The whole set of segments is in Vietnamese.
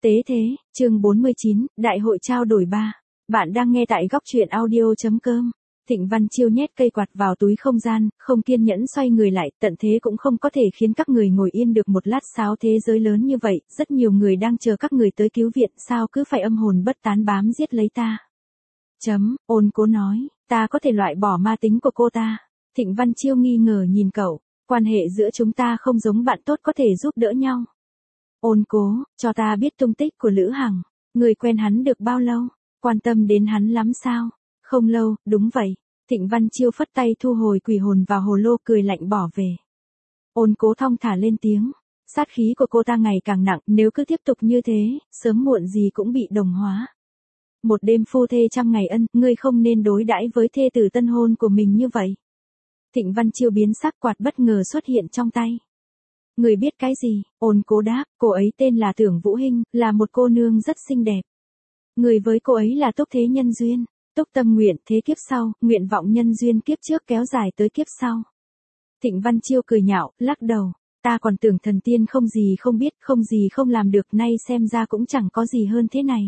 Tế thế, chương 49, Đại hội trao đổi 3. Bạn đang nghe tại góc truyện audio.com. Thịnh Văn Chiêu nhét cây quạt vào túi không gian, không kiên nhẫn xoay người lại, tận thế cũng không có thể khiến các người ngồi yên được một lát sao thế giới lớn như vậy, rất nhiều người đang chờ các người tới cứu viện, sao cứ phải âm hồn bất tán bám giết lấy ta. Ôn Cố nói, ta có thể loại bỏ ma tính của cô ta. Thịnh Văn Chiêu nghi ngờ nhìn cậu, quan hệ giữa chúng ta không giống bạn tốt có thể giúp đỡ nhau. Ôn Cố, cho ta biết tung tích của Lữ Hằng, người quen hắn được bao lâu, quan tâm đến hắn lắm sao? Không lâu, đúng vậy. Thịnh Văn Chiêu phất tay thu hồi quỷ hồn vào hồ lô cười lạnh bỏ về. Ôn Cố thong thả lên tiếng, sát khí của cô ta ngày càng nặng, nếu cứ tiếp tục như thế, sớm muộn gì cũng bị đồng hóa. Một đêm phu thê trăm ngày ân, ngươi không nên đối đãi với thê tử tân hôn của mình như vậy. Thịnh Văn Chiêu biến sắc, quạt bất ngờ xuất hiện trong tay. Người biết cái gì? Ôn Cố đáp, cô ấy tên là Tưởng Vũ Hinh, là một cô nương rất xinh đẹp. Người với cô ấy là túc thế nhân duyên, túc tâm nguyện thế kiếp sau, nguyện vọng nhân duyên kiếp trước kéo dài tới kiếp sau. Thịnh Văn Chiêu cười nhạo, lắc đầu, ta còn tưởng thần tiên không gì không biết, không gì không làm được, nay xem ra cũng chẳng có gì hơn thế này.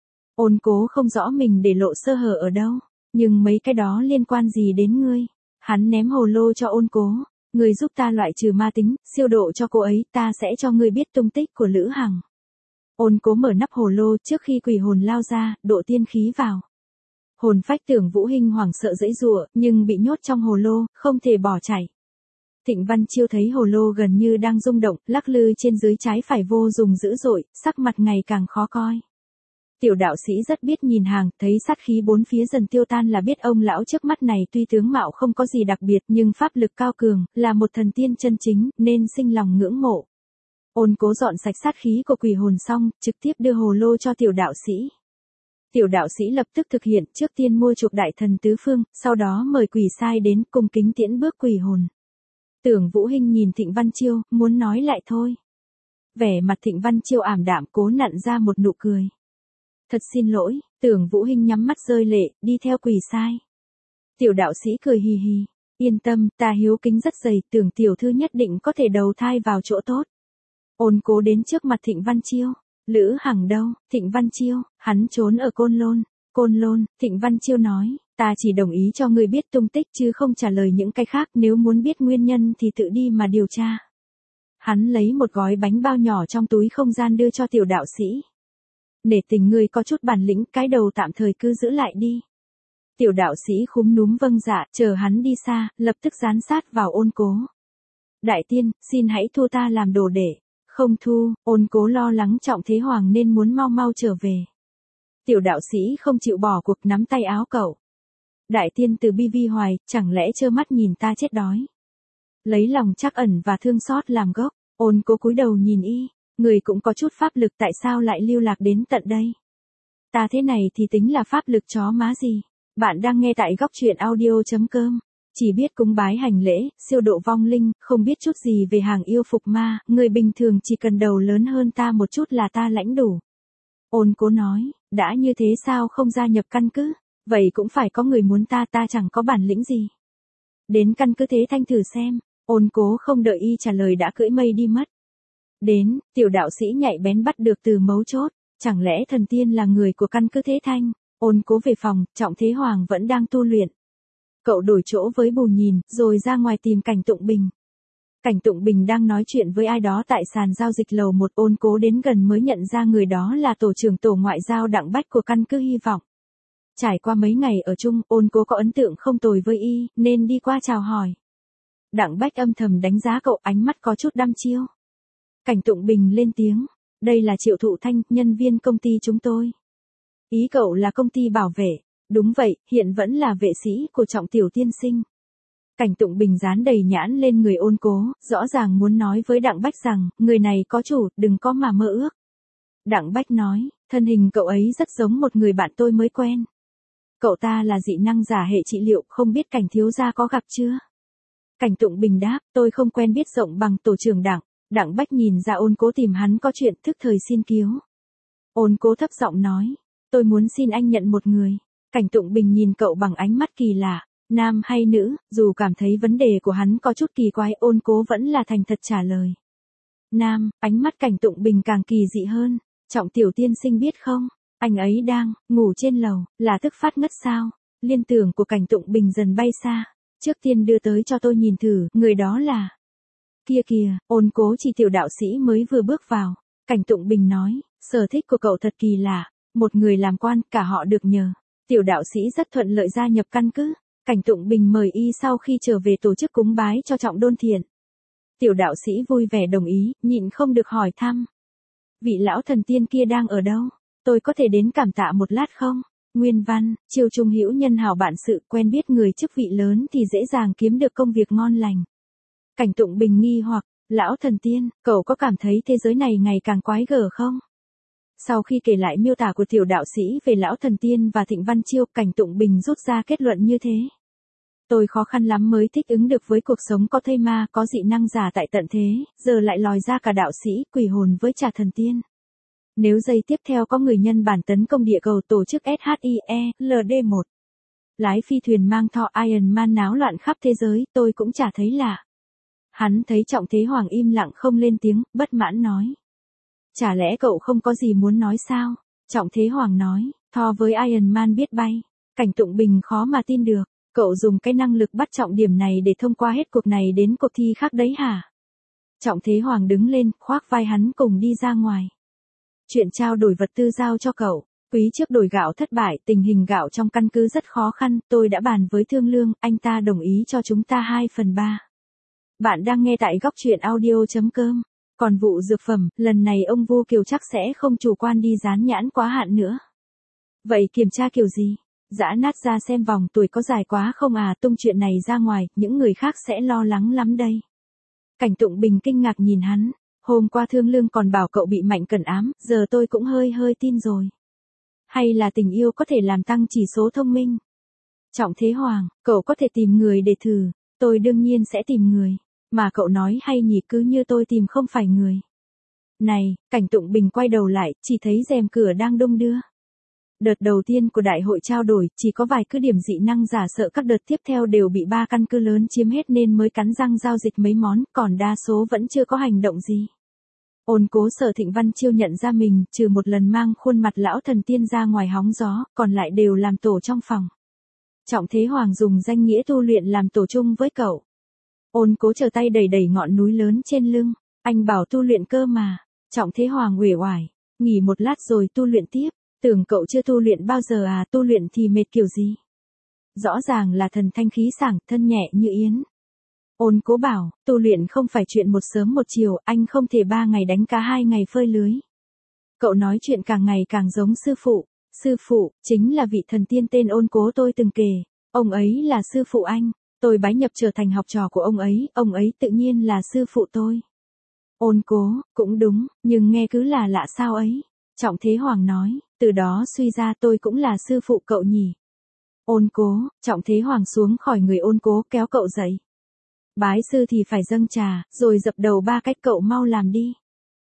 Ôn Cố không rõ mình để lộ sơ hở ở đâu, nhưng mấy cái đó liên quan gì đến ngươi? Hắn ném hồ lô cho Ôn Cố. Người giúp ta loại trừ ma tính, siêu độ cho cô ấy, ta sẽ cho ngươi biết tung tích của Lữ Hằng. Ôn Cố mở nắp hồ lô trước khi quỷ hồn lao ra, độ tiên khí vào. Hồn phách Tưởng Vũ Hinh hoảng sợ giãy giụa, nhưng bị nhốt trong hồ lô, không thể bỏ chạy. Thịnh Văn Chiêu thấy hồ lô gần như đang rung động, lắc lư trên dưới trái phải vô dùng dữ dội, sắc mặt ngày càng khó coi. Tiểu đạo sĩ rất biết nhìn hàng, thấy sát khí bốn phía dần tiêu tan là biết ông lão trước mắt này tuy tướng mạo không có gì đặc biệt nhưng pháp lực cao cường, là một thần tiên chân chính, nên sinh lòng ngưỡng mộ. Ôn Cố dọn sạch sát khí của quỷ hồn xong, trực tiếp đưa hồ lô cho tiểu đạo sĩ. Tiểu đạo sĩ lập tức thực hiện, trước tiên mua chuộc đại thần tứ phương, sau đó mời quỷ sai đến cung kính tiễn bước quỷ hồn. Tưởng Vũ Hinh nhìn Thịnh Văn Chiêu, muốn nói lại thôi. Vẻ mặt Thịnh Văn Chiêu ảm đạm, cố nặn ra một nụ cười. Thật xin lỗi, Tưởng Vũ Hinh nhắm mắt rơi lệ, đi theo quỷ sai. Tiểu đạo sĩ cười hì hì, yên tâm, ta hiếu kính rất dày, Tưởng tiểu thư nhất định có thể đầu thai vào chỗ tốt. Ôn Cố đến trước mặt Thịnh Văn Chiêu, Lữ Hằng đâu? Thịnh Văn Chiêu, hắn trốn ở Côn Lôn. Côn Lôn, Thịnh Văn Chiêu nói, ta chỉ đồng ý cho ngươi biết tung tích chứ không trả lời những cái khác, nếu muốn biết nguyên nhân thì tự đi mà điều tra. Hắn lấy một gói bánh bao nhỏ trong túi không gian đưa cho tiểu đạo sĩ. Nể tình ngươi có chút bản lĩnh, cái đầu tạm thời cứ giữ lại đi. Tiểu đạo sĩ khúm núm vâng dạ, chờ hắn đi xa, lập tức dán sát vào Ôn Cố. Đại tiên, xin hãy thu ta làm đồ đệ. Không thu, Ôn Cố lo lắng Trọng Thế Hoàng nên muốn mau mau trở về. Tiểu đạo sĩ không chịu bỏ cuộc, nắm tay áo cậu. Đại tiên từ bi vi hoài, chẳng lẽ trơ mắt nhìn ta chết đói. Lấy lòng trắc ẩn và thương xót làm gốc, Ôn Cố cúi đầu nhìn y. Người cũng có chút pháp lực, tại sao lại lưu lạc đến tận đây? Ta thế này thì tính là pháp lực chó má gì? Bạn đang nghe tại góc truyện audio.com. Chỉ biết cúng bái hành lễ, siêu độ vong linh, không biết chút gì về hàng yêu phục ma, người bình thường chỉ cần đầu lớn hơn ta một chút là ta lãnh đủ. Ôn Cố nói, đã như thế sao không gia nhập căn cứ? Vậy cũng phải có người muốn ta chẳng có bản lĩnh gì. Đến căn cứ Thế Thanh thử xem. Ôn Cố không đợi y trả lời đã cưỡi mây đi mất. Đến, tiểu đạo sĩ nhạy bén bắt được từ mấu chốt, chẳng lẽ thần tiên là người của căn cứ Thế Thanh? Ôn Cố về phòng, Trọng Thế Hoàng vẫn đang tu luyện. Cậu đổi chỗ với Bù Nhìn, rồi ra ngoài tìm Cảnh Tụng Bình. Cảnh Tụng Bình đang nói chuyện với ai đó tại sàn giao dịch lầu 1, Ôn Cố đến gần mới nhận ra người đó là tổ trưởng tổ ngoại giao Đặng Bách của căn cứ Hy Vọng. Trải qua mấy ngày ở chung, Ôn Cố có ấn tượng không tồi với y, nên đi qua chào hỏi. Đặng Bách âm thầm đánh giá cậu, ánh mắt có chút đăm chiêu. Cảnh Tụng Bình lên tiếng, đây là Triệu Thụ Thanh, nhân viên công ty chúng tôi. Ý cậu là công ty bảo vệ? Đúng vậy, hiện vẫn là vệ sĩ của Trọng tiểu tiên sinh. Cảnh Tụng Bình dán đầy nhãn lên người Ôn Cố, rõ ràng muốn nói với Đặng Bách rằng, người này có chủ, đừng có mà mơ ước. Đặng Bách nói, thân hình cậu ấy rất giống một người bạn tôi mới quen. Cậu ta là dị năng giả hệ trị liệu, không biết Cảnh thiếu gia có gặp chưa? Cảnh Tụng Bình đáp, tôi không quen biết rộng bằng tổ trưởng Đặng. Đặng Bách nhìn ra Ôn Cố tìm hắn có chuyện, thức thời xin cứu. Ôn Cố thấp giọng nói, tôi muốn xin anh nhận một người. Cảnh Tụng Bình nhìn cậu bằng ánh mắt kỳ lạ, nam hay nữ, dù cảm thấy vấn đề của hắn có chút kỳ quái, Ôn Cố vẫn là thành thật trả lời. Nam, ánh mắt Cảnh Tụng Bình càng kỳ dị hơn. Trọng tiểu tiên sinh biết không, anh ấy đang ngủ trên lầu, là tức phát ngất sao? Liên tưởng của Cảnh Tụng Bình dần bay xa. Trước tiên đưa tới cho tôi nhìn thử, người đó là... Kia kìa, Ôn Cố chỉ tiểu đạo sĩ mới vừa bước vào. Cảnh Tụng Bình nói, sở thích của cậu thật kỳ lạ, một người làm quan, cả họ được nhờ. Tiểu đạo sĩ rất thuận lợi gia nhập căn cứ. Cảnh Tụng Bình mời y sau khi trở về tổ chức cúng bái cho Trọng Đôn Thiện. Tiểu đạo sĩ vui vẻ đồng ý, nhịn không được hỏi thăm. Vị lão thần tiên kia đang ở đâu? Tôi có thể đến cảm tạ một lát không? Nguyên văn, Chiêu Trung hữu nhân hảo bạn sự, quen biết người chức vị lớn thì dễ dàng kiếm được công việc ngon lành. Cảnh Tụng Bình nghi hoặc, lão thần tiên, cậu có cảm thấy thế giới này ngày càng quái gở không? Sau khi kể lại miêu tả của tiểu đạo sĩ về lão thần tiên và Thịnh Văn Chiêu, Cảnh Tụng Bình rút ra kết luận như thế. Tôi khó khăn lắm mới thích ứng được với cuộc sống có thây ma, có dị năng giả tại tận thế, giờ lại lòi ra cả đạo sĩ, quỷ hồn với trà thần tiên. Nếu giây tiếp theo có người nhân bản tấn công địa cầu tổ chức SHIELD1, lái phi thuyền mang thọ Iron Man náo loạn khắp thế giới, tôi cũng chả thấy lạ. Hắn thấy Trọng Thế Hoàng im lặng không lên tiếng, bất mãn nói. Chả lẽ cậu không có gì muốn nói sao? Trọng Thế Hoàng nói, Thor với Iron Man biết bay. Cảnh Tụng Bình khó mà tin được, cậu dùng cái năng lực bắt trọng điểm này để thông qua hết cuộc này đến cuộc thi khác đấy hả? Trọng Thế Hoàng đứng lên, khoác vai hắn cùng đi ra ngoài. Chuyện trao đổi vật tư giao cho cậu. Quý trước đổi gạo thất bại, tình hình gạo trong căn cứ rất khó khăn, tôi đã bàn với Thương Lương, anh ta đồng ý cho chúng ta 2/3. Bạn đang nghe tại góc truyện audio.com. Còn vụ dược phẩm, lần này ông Vu Kiều chắc sẽ không chủ quan đi dán nhãn quá hạn nữa. Vậy kiểm tra kiểu gì? Dã nát ra xem vòng tuổi có dài quá không à, tung chuyện này ra ngoài, những người khác sẽ lo lắng lắm đây. Cảnh Tụng Bình kinh ngạc nhìn hắn, hôm qua Thương Lương còn bảo cậu bị Mạnh Cẩn ám, giờ tôi cũng hơi tin rồi. Hay là tình yêu có thể làm tăng chỉ số thông minh? Trọng Thế Hoàng, cậu có thể tìm người để thử, tôi đương nhiên sẽ tìm người. Mà cậu nói hay nhỉ, cứ như tôi tìm không phải người. Này, Cảnh Tụng Bình quay đầu lại, chỉ thấy rèm cửa đang đung đưa. Đợt đầu tiên của đại hội trao đổi, chỉ có vài cứ điểm dị năng giả, sợ các đợt tiếp theo đều bị 3 căn cứ lớn chiếm hết nên mới cắn răng giao dịch mấy món, còn đa số vẫn chưa có hành động gì. Ôn Cố sợ Thịnh Văn Chiêu nhận ra mình, trừ một lần mang khuôn mặt lão thần tiên ra ngoài hóng gió, còn lại đều làm tổ trong phòng. Trọng Thế Hoàng dùng danh nghĩa tu luyện làm tổ chung với cậu. Ôn Cố chờ tay đẩy ngọn núi lớn trên lưng, anh bảo tu luyện cơ mà. Trọng Thế Hoàng uể oải, nghỉ một lát rồi tu luyện tiếp. Tưởng cậu chưa tu luyện bao giờ à, tu luyện thì mệt kiểu gì? Rõ ràng là thần thanh khí sảng, thân nhẹ như yến. Ôn Cố bảo, tu luyện không phải chuyện một sớm một chiều, anh không thể 3 ngày đánh cá 2 ngày phơi lưới. Cậu nói chuyện càng ngày càng giống sư phụ. Sư phụ, chính là vị thần tiên tên Ôn Cố tôi từng kể. Ông ấy là sư phụ anh. Tôi bái nhập trở thành học trò của ông ấy tự nhiên là sư phụ tôi. Ôn Cố, cũng đúng, nhưng nghe cứ là lạ sao ấy. Trọng Thế Hoàng nói, từ đó suy ra tôi cũng là sư phụ cậu nhỉ. Ôn Cố, Trọng Thế Hoàng xuống khỏi người Ôn Cố kéo cậu dậy. Bái sư thì phải dâng trà, rồi dập đầu 3 cách, cậu mau làm đi.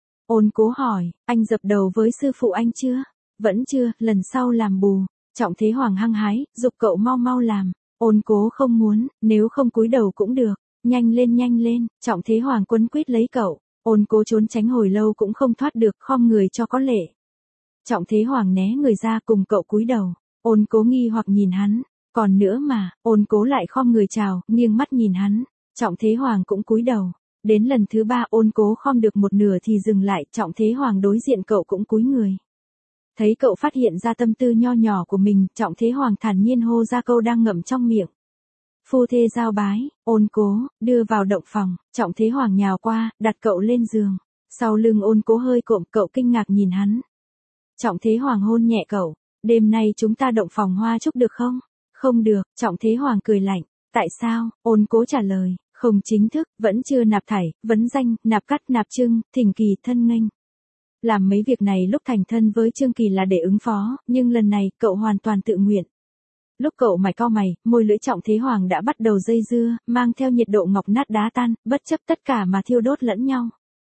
Ôn Cố hỏi, anh dập đầu với sư phụ anh chưa? Vẫn chưa, lần sau làm bù. Trọng Thế Hoàng hăng hái, giục cậu mau làm. Ôn Cố không muốn, nếu không cúi đầu cũng được. Nhanh lên, Trọng Thế Hoàng quấn quýt lấy cậu. Ôn Cố trốn tránh hồi lâu cũng không thoát được, khom người cho có lệ. Trọng Thế Hoàng né người ra cùng cậu cúi đầu. Ôn Cố nghi hoặc nhìn hắn. Còn nữa mà, Ôn Cố lại khom người chào, nghiêng mắt nhìn hắn. Trọng Thế Hoàng cũng cúi đầu. Đến lần thứ 3 Ôn Cố khom được một nửa thì dừng lại, Trọng Thế Hoàng đối diện cậu cũng cúi người. Thấy cậu phát hiện ra tâm tư nho nhỏ của mình, Trọng Thế Hoàng thản nhiên hô ra câu đang ngậm trong miệng. Phu thê giao bái. Ôn Cố, đưa vào động phòng, Trọng Thế Hoàng nhào qua, đặt cậu lên giường. Sau lưng Ôn Cố hơi cộm, cậu kinh ngạc nhìn hắn. Trọng Thế Hoàng hôn nhẹ cậu, đêm nay chúng ta động phòng hoa chúc được không? Không được, Trọng Thế Hoàng cười lạnh. Tại sao? Ôn Cố trả lời, không chính thức, vẫn chưa nạp thảy, vấn danh, nạp cắt, nạp trưng, thỉnh kỳ, thân nghênh. Làm mấy việc này lúc thành thân với Trương Kỳ là để ứng phó, nhưng lần này cậu hoàn toàn tự nguyện. Lúc cậu mải cau mày, môi lưỡi Trọng Thế Hoàng đã bắt đầu dây dưa, mang theo nhiệt độ ngọc nát đá tan, bất chấp tất cả mà thiêu đốt lẫn nhau.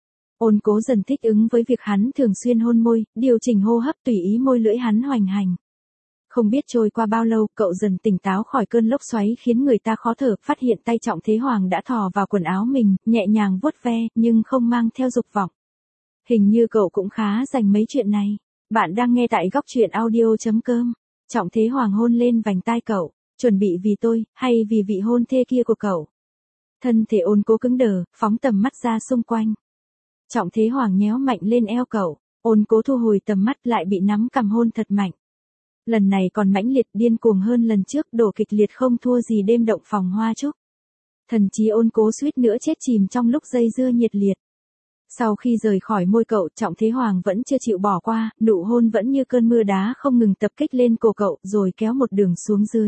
Ôn Cố dần thích ứng với việc hắn thường xuyên hôn môi, điều chỉnh hô hấp tùy ý môi lưỡi hắn hoành hành. Không biết trôi qua bao lâu, cậu dần tỉnh táo khỏi cơn lốc xoáy khiến người ta khó thở, phát hiện tay Trọng Thế Hoàng đã thò vào quần áo mình, nhẹ nhàng vuốt ve, nhưng không mang theo dục vọng. Hình như cậu cũng khá dành mấy chuyện này. Bạn đang nghe tại góc chuyện audio.com. Trọng Thế Hoàng hôn lên vành tai cậu, chuẩn bị vì tôi, hay vì vị hôn thê kia của cậu. Thân thể Ôn Cố cứng đờ, phóng tầm mắt ra xung quanh. Trọng Thế Hoàng nhéo mạnh lên eo cậu, Ôn Cố thu hồi tầm mắt lại bị nắm cầm hôn thật mạnh. Lần này còn mãnh liệt điên cuồng hơn lần trước, đổ kịch liệt không thua gì đêm động phòng hoa trúc. Thần trí Ôn Cố suýt nữa chết chìm trong lúc dây dưa nhiệt liệt. Sau khi rời khỏi môi cậu, Trọng Thế Hoàng vẫn chưa chịu bỏ qua, nụ hôn vẫn như cơn mưa đá không ngừng tập kích lên cổ cậu, rồi kéo một đường xuống dưới.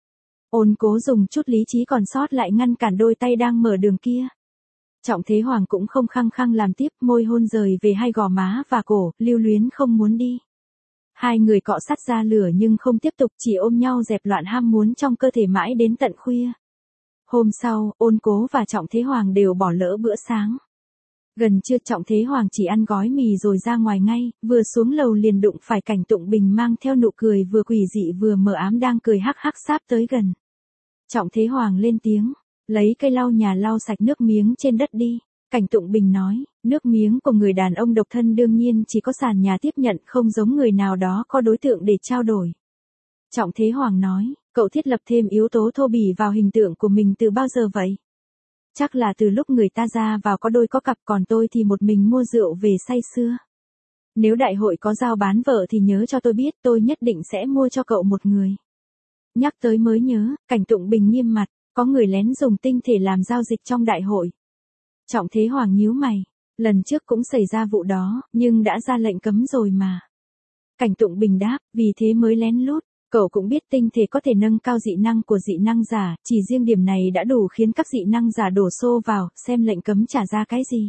Ôn Cố dùng chút lý trí còn sót lại ngăn cản đôi tay đang mở đường kia. Trọng Thế Hoàng cũng không khăng khăng làm tiếp, môi hôn rời về hai gò má và cổ, lưu luyến không muốn đi. Hai người cọ sát ra lửa nhưng không tiếp tục, chỉ ôm nhau dẹp loạn ham muốn trong cơ thể mãi đến tận khuya. Hôm sau, Ôn Cố và Trọng Thế Hoàng đều bỏ lỡ bữa sáng. Gần trưa Trọng Thế Hoàng chỉ ăn gói mì rồi ra ngoài ngay, vừa xuống lầu liền đụng phải Cảnh Tụng Bình mang theo nụ cười vừa quỷ dị vừa mờ ám đang cười hắc hắc sáp tới gần. Trọng Thế Hoàng lên tiếng, lấy cây lau nhà lau sạch nước miếng trên đất đi. Cảnh Tụng Bình nói, nước miếng của người đàn ông độc thân đương nhiên chỉ có sàn nhà tiếp nhận, không giống người nào đó có đối tượng để trao đổi. Trọng Thế Hoàng nói, cậu thiết lập thêm yếu tố thô bỉ vào hình tượng của mình từ bao giờ vậy? Chắc là từ lúc người ta ra vào có đôi có cặp, còn tôi thì một mình mua rượu về say sưa. Nếu đại hội có giao bán vợ thì nhớ cho tôi biết, tôi nhất định sẽ mua cho cậu một người. Nhắc tới mới nhớ, Cảnh Tụng Bình nghiêm mặt, có người lén dùng tinh thể làm giao dịch trong đại hội. Trọng Thế Hoàng nhíu mày, lần trước cũng xảy ra vụ đó, nhưng đã ra lệnh cấm rồi mà. Cảnh Tụng Bình đáp, vì thế mới lén lút. Cậu cũng biết tinh thể có thể nâng cao dị năng của dị năng giả, chỉ riêng điểm này đã đủ khiến các dị năng giả đổ xô vào, xem lệnh cấm trả ra cái gì.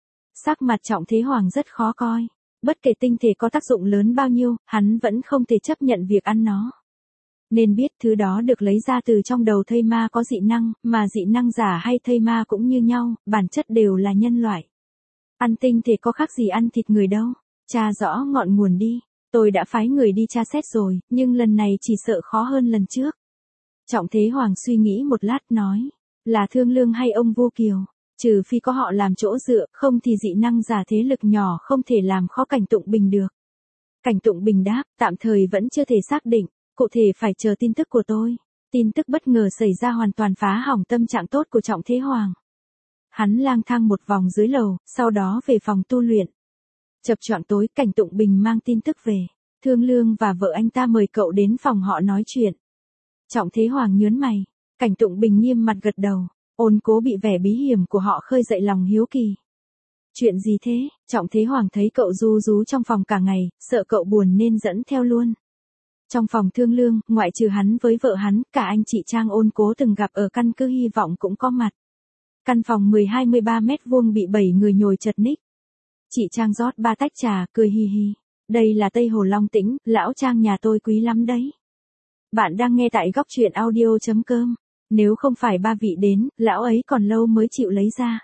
Sắc mặt Trọng Thế Hoàng rất khó coi. Bất kể tinh thể có tác dụng lớn bao nhiêu, hắn vẫn không thể chấp nhận việc ăn nó. Nên biết thứ đó được lấy ra từ trong đầu thây ma có dị năng, mà dị năng giả hay thây ma cũng như nhau, bản chất đều là nhân loại. Ăn tinh thể có khác gì ăn thịt người đâu, tra rõ ngọn nguồn đi. Tôi đã phái người đi tra xét rồi, nhưng lần này chỉ sợ khó hơn lần trước. Trọng Thế Hoàng suy nghĩ một lát nói, là Thương Lương hay ông Vu Kiều, trừ phi có họ làm chỗ dựa, không thì dị năng giả thế lực nhỏ không thể làm khó Cảnh Tụng Bình được. Cảnh Tụng Bình đáp, tạm thời vẫn chưa thể xác định, cụ thể phải chờ tin tức của tôi. Tin tức bất ngờ xảy ra hoàn toàn phá hỏng tâm trạng tốt của Trọng Thế Hoàng. Hắn lang thang một vòng dưới lầu, sau đó về phòng tu luyện. Chập choạng tối, Cảnh Tụng Bình mang tin tức về. Thương Lương và vợ anh ta mời cậu đến phòng họ nói chuyện. Trọng Thế Hoàng nhớn mày. Cảnh Tụng Bình nghiêm mặt gật đầu. Ôn Cố bị vẻ bí hiểm của họ khơi dậy lòng hiếu kỳ. Chuyện gì thế? Trọng Thế Hoàng thấy cậu ru rú trong phòng cả ngày, sợ cậu buồn nên dẫn theo luôn. Trong phòng Thương Lương, ngoại trừ hắn với vợ hắn, cả anh chị Trang Ôn Cố từng gặp ở căn cứ Hy Vọng cũng có mặt. Căn phòng 12-13 mét vuông bị 7 người nhồi chật ních. Chị Trang rót 3 tách trà, cười hì hì. Đây là Tây Hồ Long Tĩnh, lão Trang nhà tôi quý lắm đấy. Bạn đang nghe tại góc chuyện audio.com. Nếu không phải ba vị đến, lão ấy còn lâu mới chịu lấy ra.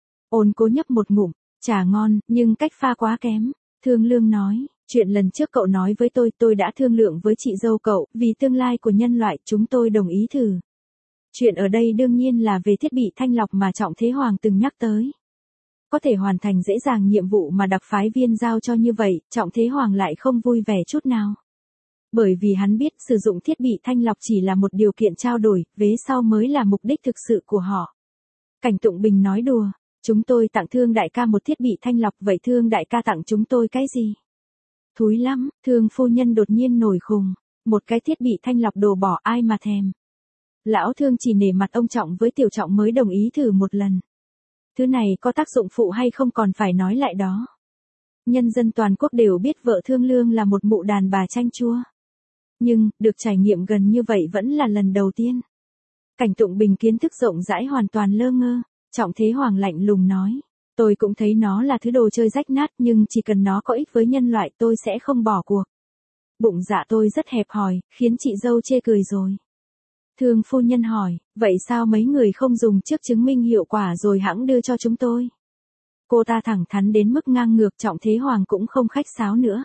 Ôn Cố nhấp một ngụm, trà ngon, nhưng cách pha quá kém. Thương Lương nói, chuyện lần trước cậu nói với tôi đã thương lượng với chị dâu cậu, vì tương lai của nhân loại chúng tôi đồng ý thử. Chuyện ở đây đương nhiên là về thiết bị thanh lọc mà Trọng Thế Hoàng từng nhắc tới. Có thể hoàn thành dễ dàng nhiệm vụ mà đặc phái viên giao cho như vậy, Trọng Thế Hoàng lại không vui vẻ chút nào. Bởi vì hắn biết sử dụng thiết bị thanh lọc chỉ là một điều kiện trao đổi, vế sau mới là mục đích thực sự của họ. Cảnh Tụng Bình nói đùa, chúng tôi tặng Thương đại ca một thiết bị thanh lọc, vậy Thương đại ca tặng chúng tôi cái gì? Thúi lắm, Thương phu nhân đột nhiên nổi khùng, một cái thiết bị thanh lọc đồ bỏ ai mà thèm. Lão Thương chỉ nể mặt ông Trọng với Tiểu Trọng mới đồng ý thử một lần. Thứ này có tác dụng phụ hay không còn phải nói lại đó. Nhân dân toàn quốc đều biết vợ Thương Lương là một mụ đàn bà chanh chua. Nhưng, được trải nghiệm gần như vậy vẫn là lần đầu tiên. Cảnh Tụng Bình kiến thức rộng rãi hoàn toàn lơ ngơ. Trọng Thế Hoàng lạnh lùng nói. Tôi cũng thấy nó là thứ đồ chơi rách nát, nhưng chỉ cần nó có ích với nhân loại tôi sẽ không bỏ cuộc. Bụng dạ tôi rất hẹp hòi, khiến chị dâu chê cười rồi. Thương phu nhân hỏi, vậy sao mấy người không dùng trước chứng minh hiệu quả rồi hẵng đưa cho chúng tôi? Cô ta thẳng thắn đến mức ngang ngược, Trọng Thế Hoàng cũng không khách sáo nữa.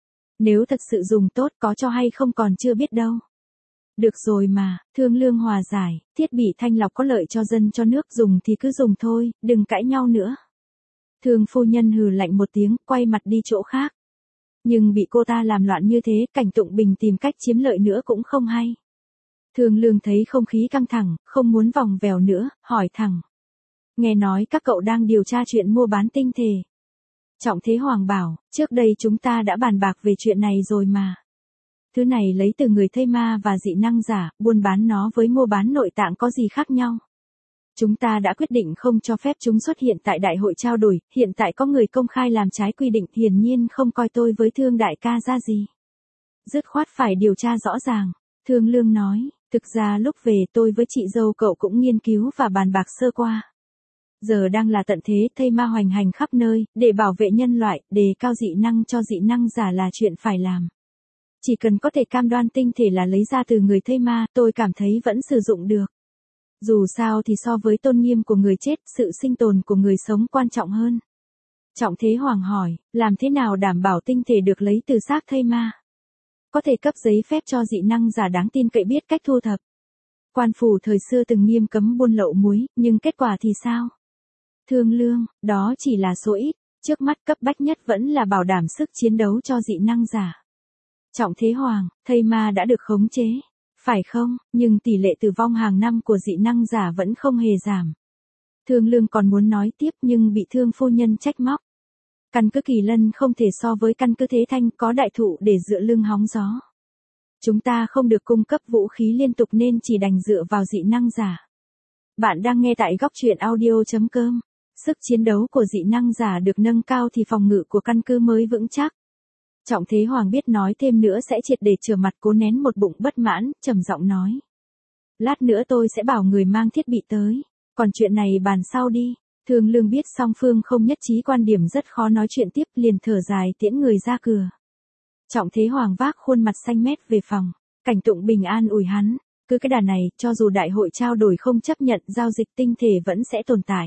Nếu thật sự dùng tốt có cho hay không còn chưa biết đâu. Được rồi mà, Thương Lương hòa giải, thiết bị thanh lọc có lợi cho dân cho nước, dùng thì cứ dùng thôi, đừng cãi nhau nữa. Thương phu nhân hừ lạnh một tiếng, quay mặt đi chỗ khác. Nhưng bị cô ta làm loạn như thế, Cảnh Tụng Bình tìm cách chiếm lợi nữa cũng không hay. Thương Lương thấy không khí căng thẳng, không muốn vòng vèo nữa, hỏi thẳng. Nghe nói các cậu đang điều tra chuyện mua bán tinh thể. Trọng Thế Hoàng bảo, trước đây chúng ta đã bàn bạc về chuyện này rồi mà. Thứ này lấy từ người thây ma và dị năng giả, buôn bán nó với mua bán nội tạng có gì khác nhau. Chúng ta đã quyết định không cho phép chúng xuất hiện tại đại hội trao đổi, hiện tại có người công khai làm trái quy định, hiển nhiên không coi tôi với Thương đại ca ra gì. Dứt khoát phải điều tra rõ ràng. Thương Lương nói, thực ra lúc về tôi với chị dâu cậu cũng nghiên cứu và bàn bạc sơ qua. Giờ đang là tận thế, thây ma hoành hành khắp nơi, để bảo vệ nhân loại, đề cao dị năng cho dị năng giả là chuyện phải làm. Chỉ cần có thể cam đoan tinh thể là lấy ra từ người thây ma, tôi cảm thấy vẫn sử dụng được. Dù sao thì so với tôn nghiêm của người chết, sự sinh tồn của người sống quan trọng hơn. Trọng Thế Hoàng hỏi, làm thế nào đảm bảo tinh thể được lấy từ xác thây ma? Có thể cấp giấy phép cho dị năng giả đáng tin cậy biết cách thu thập. Quan phủ thời xưa từng nghiêm cấm buôn lậu muối, nhưng kết quả thì sao? Thương Lương, đó chỉ là số ít, trước mắt cấp bách nhất vẫn là bảo đảm sức chiến đấu cho dị năng giả. Trọng Thế Hoàng, thây ma đã được khống chế, phải không, nhưng tỷ lệ tử vong hàng năm của dị năng giả vẫn không hề giảm. Thương Lương còn muốn nói tiếp nhưng bị Thương phu nhân trách móc. Căn cứ Kỳ Lân không thể so với căn cứ Thế Thanh, có đại thụ để dựa lưng hóng gió. Chúng ta không được cung cấp vũ khí liên tục nên chỉ đành dựa vào dị năng giả. Bạn đang nghe tại góc truyện audio.com. Sức chiến đấu của dị năng giả được nâng cao thì phòng ngự của căn cứ mới vững chắc. Trọng Thế Hoàng biết nói thêm nữa sẽ triệt để trở mặt, cố nén một bụng bất mãn, trầm giọng nói. Lát nữa tôi sẽ bảo người mang thiết bị tới, còn chuyện này bàn sau đi. Thương Lương biết song phương không nhất trí quan điểm rất khó nói chuyện tiếp, liền thở dài tiễn người ra cửa. Trọng Thế Hoàng vác khuôn mặt xanh mét về phòng, Cảnh Tụng Bình an ủi hắn, cứ cái đà này, cho dù đại hội trao đổi không chấp nhận, giao dịch tinh thể vẫn sẽ tồn tại.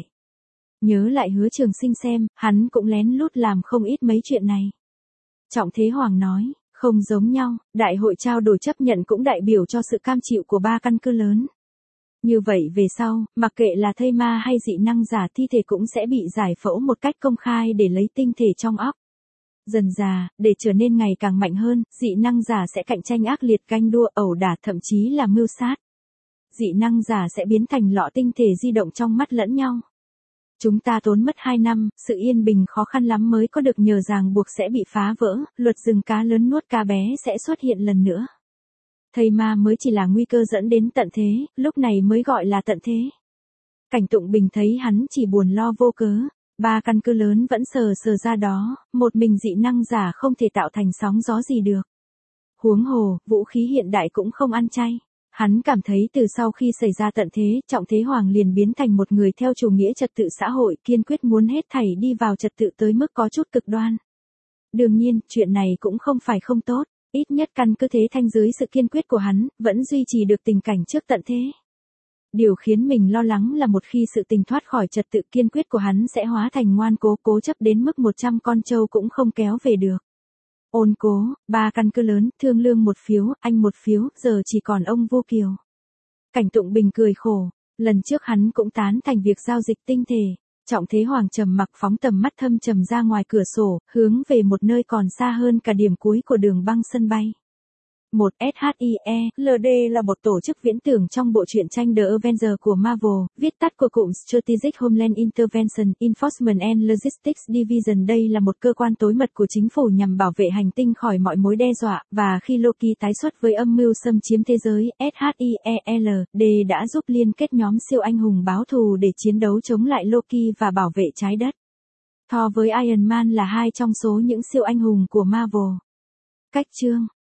Nhớ lại Hứa Trường Sinh xem, hắn cũng lén lút làm không ít mấy chuyện này. Trọng Thế Hoàng nói, không giống nhau, đại hội trao đổi chấp nhận cũng đại biểu cho sự cam chịu của 3 căn cứ lớn. Như vậy về sau, mặc kệ là thây ma hay dị năng giả, thi thể cũng sẽ bị giải phẫu một cách công khai để lấy tinh thể trong óc. Dần dà, để trở nên ngày càng mạnh hơn, dị năng giả sẽ cạnh tranh ác liệt, ganh đua, ẩu đả, thậm chí là mưu sát. Dị năng giả sẽ biến thành lọ tinh thể di động trong mắt lẫn nhau. Chúng ta tốn mất 2 năm, sự yên bình khó khăn lắm mới có được, nhờ ràng buộc sẽ bị phá vỡ, luật rừng cá lớn nuốt cá bé sẽ xuất hiện lần nữa. Thây ma mới chỉ là nguy cơ dẫn đến tận thế, lúc này mới gọi là tận thế. Cảnh Tụng Bình thấy hắn chỉ buồn lo vô cớ, 3 căn cứ lớn vẫn sờ ra đó, một mình dị năng giả không thể tạo thành sóng gió gì được. Huống hồ, vũ khí hiện đại cũng không ăn chay. Hắn cảm thấy từ sau khi xảy ra tận thế, Trọng Thế Hoàng liền biến thành một người theo chủ nghĩa trật tự xã hội, kiên quyết muốn hết thảy đi vào trật tự tới mức có chút cực đoan. Đương nhiên, chuyện này cũng không phải không tốt, ít nhất căn cứ Thế Thanh dưới sự kiên quyết của hắn, vẫn duy trì được tình cảnh trước tận thế. Điều khiến mình lo lắng là một khi sự tình thoát khỏi trật tự, kiên quyết của hắn sẽ hóa thành ngoan cố chấp đến mức 100 con trâu cũng không kéo về được. Ôn Cố, 3 căn cứ lớn, Thương Lương 1 phiếu, anh 1 phiếu, giờ chỉ còn ông Vô Kiều. Cảnh Tụng Bình cười khổ, lần trước hắn cũng tán thành việc giao dịch tinh thể. Trọng Thế Hoàng trầm mặc phóng tầm mắt thâm trầm ra ngoài cửa sổ, hướng về một nơi còn xa hơn cả điểm cuối của đường băng sân bay. Một SHIELD là một tổ chức viễn tưởng trong bộ truyện tranh The Avengers của Marvel, viết tắt của cụm Strategic Homeland Intervention, Enforcement and Logistics Division. Đây là một cơ quan tối mật của chính phủ nhằm bảo vệ hành tinh khỏi mọi mối đe dọa, và khi Loki tái xuất với âm mưu xâm chiếm thế giới, SHIELD đã giúp liên kết nhóm siêu anh hùng báo thù để chiến đấu chống lại Loki và bảo vệ trái đất. Thor với Iron Man là 2 trong số những siêu anh hùng của Marvel. Cách chương